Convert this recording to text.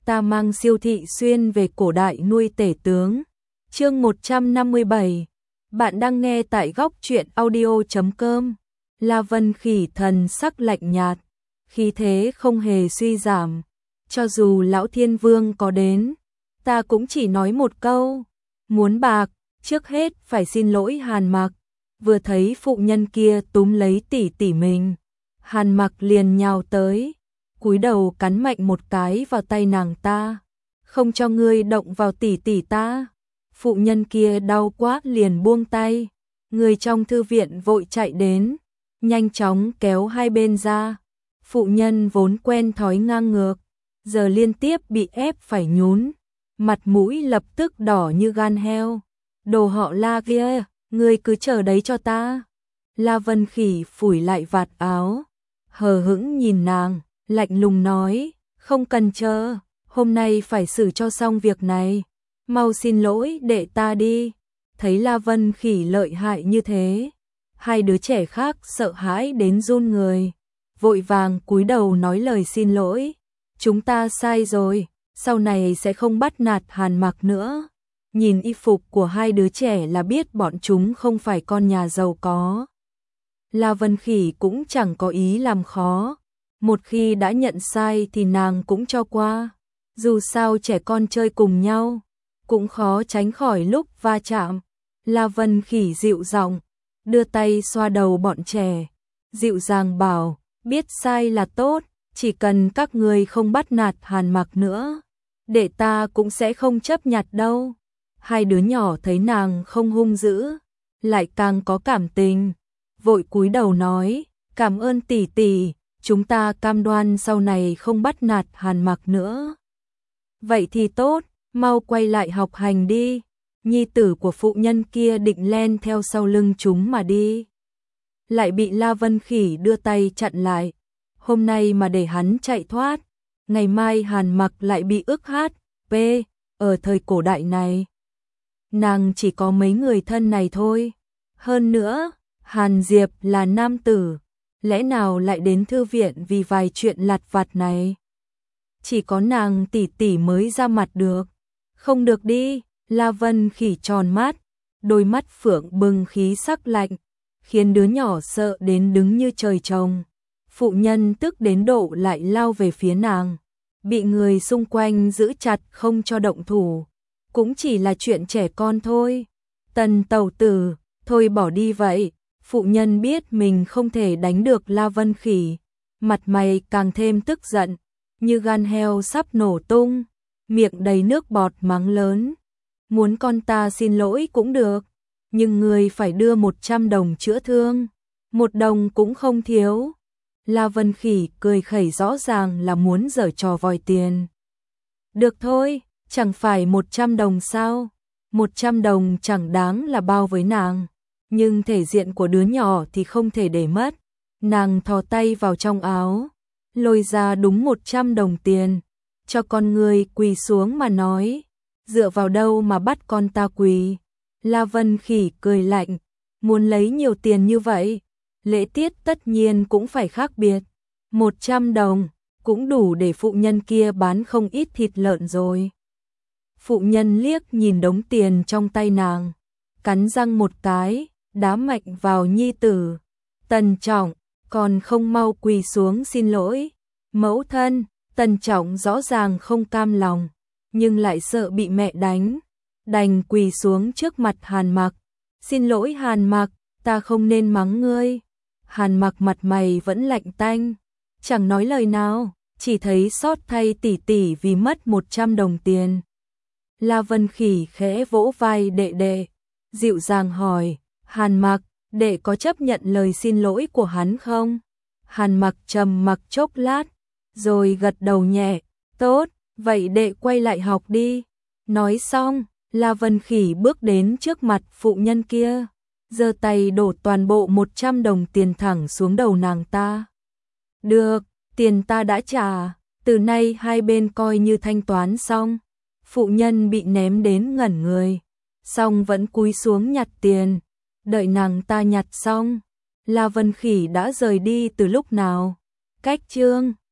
ta mang Siêu Thị Xuyên về cổ đại nuôi tể tướng. Chương 157. Bạn đang nghe tại góc truyện audio.com. La Vân Khỉ thần sắc lạnh nhạt, khí thế không hề suy giảm. Cho dù lão Thiên Vương có đến, ta cũng chỉ nói một câu, muốn bạc, trước hết phải xin lỗi Hàn Mặc. Vừa thấy phụ nhân kia túm lấy tỷ tỷ mình, Hàn Mặc liền nhào tới, cúi đầu cắn mạnh một cái vào tay nàng ta. Không cho ngươi động vào tỷ tỷ ta. Phụ nhân kia đau quá liền buông tay. Người trong thư viện vội chạy đến, nhanh chóng kéo hai bên ra. Phụ nhân vốn quen thói ngang ngược, giờ liên tiếp bị ép phải nhún, mặt mũi lập tức đỏ như gan heo. Đồ họ La kia, ngươi cứ chờ đấy cho ta. La Vân Khỉ phủi lại vạt áo, hờ hững nhìn nàng, lạnh lùng nói, không cần chờ, hôm nay phải xử cho xong việc này. Mau xin lỗi đệ ta đi. Thấy La Vân Khỉ lợi hại như thế, hai đứa trẻ khác sợ hãi đến run người, vội vàng cúi đầu nói lời xin lỗi. Chúng ta sai rồi, sau này sẽ không bắt nạt Hàn Mặc nữa. Nhìn y phục của hai đứa trẻ là biết bọn chúng không phải con nhà giàu có. La Vân Khỉ cũng chẳng có ý làm khó, một khi đã nhận sai thì nàng cũng cho qua. Dù sao trẻ con chơi cùng nhau, cũng khó tránh khỏi lúc va chạm. La Vân Khỉ dịu giọng, đưa tay xoa đầu bọn trẻ, dịu dàng bảo, biết sai là tốt, chỉ cần các người không bắt nạt Hàn Mặc nữa, đệ ta cũng sẽ không chấp nhặt đâu. Hai đứa nhỏ thấy nàng không hung dữ, lại càng có cảm tình, vội cúi đầu nói, cảm ơn tỷ tỷ, chúng ta cam đoan sau này không bắt nạt Hàn Mặc nữa. Vậy thì tốt, mau quay lại học hành đi. Nhi tử của phụ nhân kia định len theo sau lưng chúng mà đi, lại bị La Vân Khỉ đưa tay chặn lại. Hôm nay mà để hắn chạy thoát, ngày mai Hàn Mặc lại bị ức HP. Ở thời cổ đại này, nàng chỉ có mấy người thân này thôi. Hơn nữa, Hàn Diệp là nam tử, lẽ nào lại đến thư viện vì vài chuyện lặt vặt này? Chỉ có nàng tỷ tỷ mới ra mặt được. Không được đi. La Vân Khỉ tròn mắt, đôi mắt phượng bừng khí sắc lạnh, khiến đứa nhỏ sợ đến đứng như trời trồng. Phụ nhân tức đến độ lại lao về phía nàng, bị người xung quanh giữ chặt không cho động thủ. Cũng chỉ là chuyện trẻ con thôi. Tần tẩu tử, thôi bỏ đi vậy. Phụ nhân biết mình không thể đánh được La Vân Khỉ, mặt mày càng thêm tức giận, như gan heo sắp nổ tung, miệng đầy nước bọt mắng lớn. Muốn con ta xin lỗi cũng được, nhưng người phải đưa 100 đồng chữa thương, 1 đồng cũng không thiếu. La Vân Khỉ cười khẩy rõ ràng là muốn giở trò vòi tiền. Được thôi, chẳng phải 100 đồng sao? 100 đồng chẳng đáng là bao với nàng, nhưng thể diện của đứa nhỏ thì không thể để mất. Nàng thò tay vào trong áo, lôi ra đúng 100 đồng tiền, cho con người quỳ xuống mà nói, dựa vào đâu mà bắt con ta quỳ? La Vân Khỉ cười lạnh, muốn lấy nhiều tiền như vậy, lễ tiết tất nhiên cũng phải khác biệt. 100 đồng cũng đủ để phụ nhân kia bán không ít thịt lợn rồi. Phụ nhân liếc nhìn đống tiền trong tay nàng, cắn răng một cái, đá mạnh vào nhi tử. Tần Trọng, còn không mau quỳ xuống xin lỗi. Mẫu thân. Tần Trọng rõ ràng không cam lòng, nhưng lại sợ bị mẹ đánh, đành quỳ xuống trước mặt Hàn Mặc. Xin lỗi Hàn Mặc, ta không nên mắng ngươi. Hàn Mặc mặt mày vẫn lạnh tanh, chẳng nói lời nào, chỉ thấy xót thay tỷ tỷ vì mất 100 đồng tiền. La Vân Khỉ khẽ vỗ vai đệ đệ, dịu dàng hỏi, Hàn Mặc, đệ có chấp nhận lời xin lỗi của hắn không? Hàn Mặc trầm mặc chốc lát, rồi gật đầu nhẹ, tốt, vậy đệ quay lại học đi. Nói xong, La Vân Khỉ bước đến trước mặt phụ nhân kia, giơ tay đổ toàn bộ 100 đồng tiền thẳng xuống đầu nàng ta. Được, tiền ta đã trả, từ nay hai bên coi như thanh toán xong. Phụ nhân bị ném đến ngẩn người, xong vẫn cúi xuống nhặt tiền. Đợi nàng ta nhặt xong, La Vân Khỉ đã rời đi từ lúc nào. Cách chương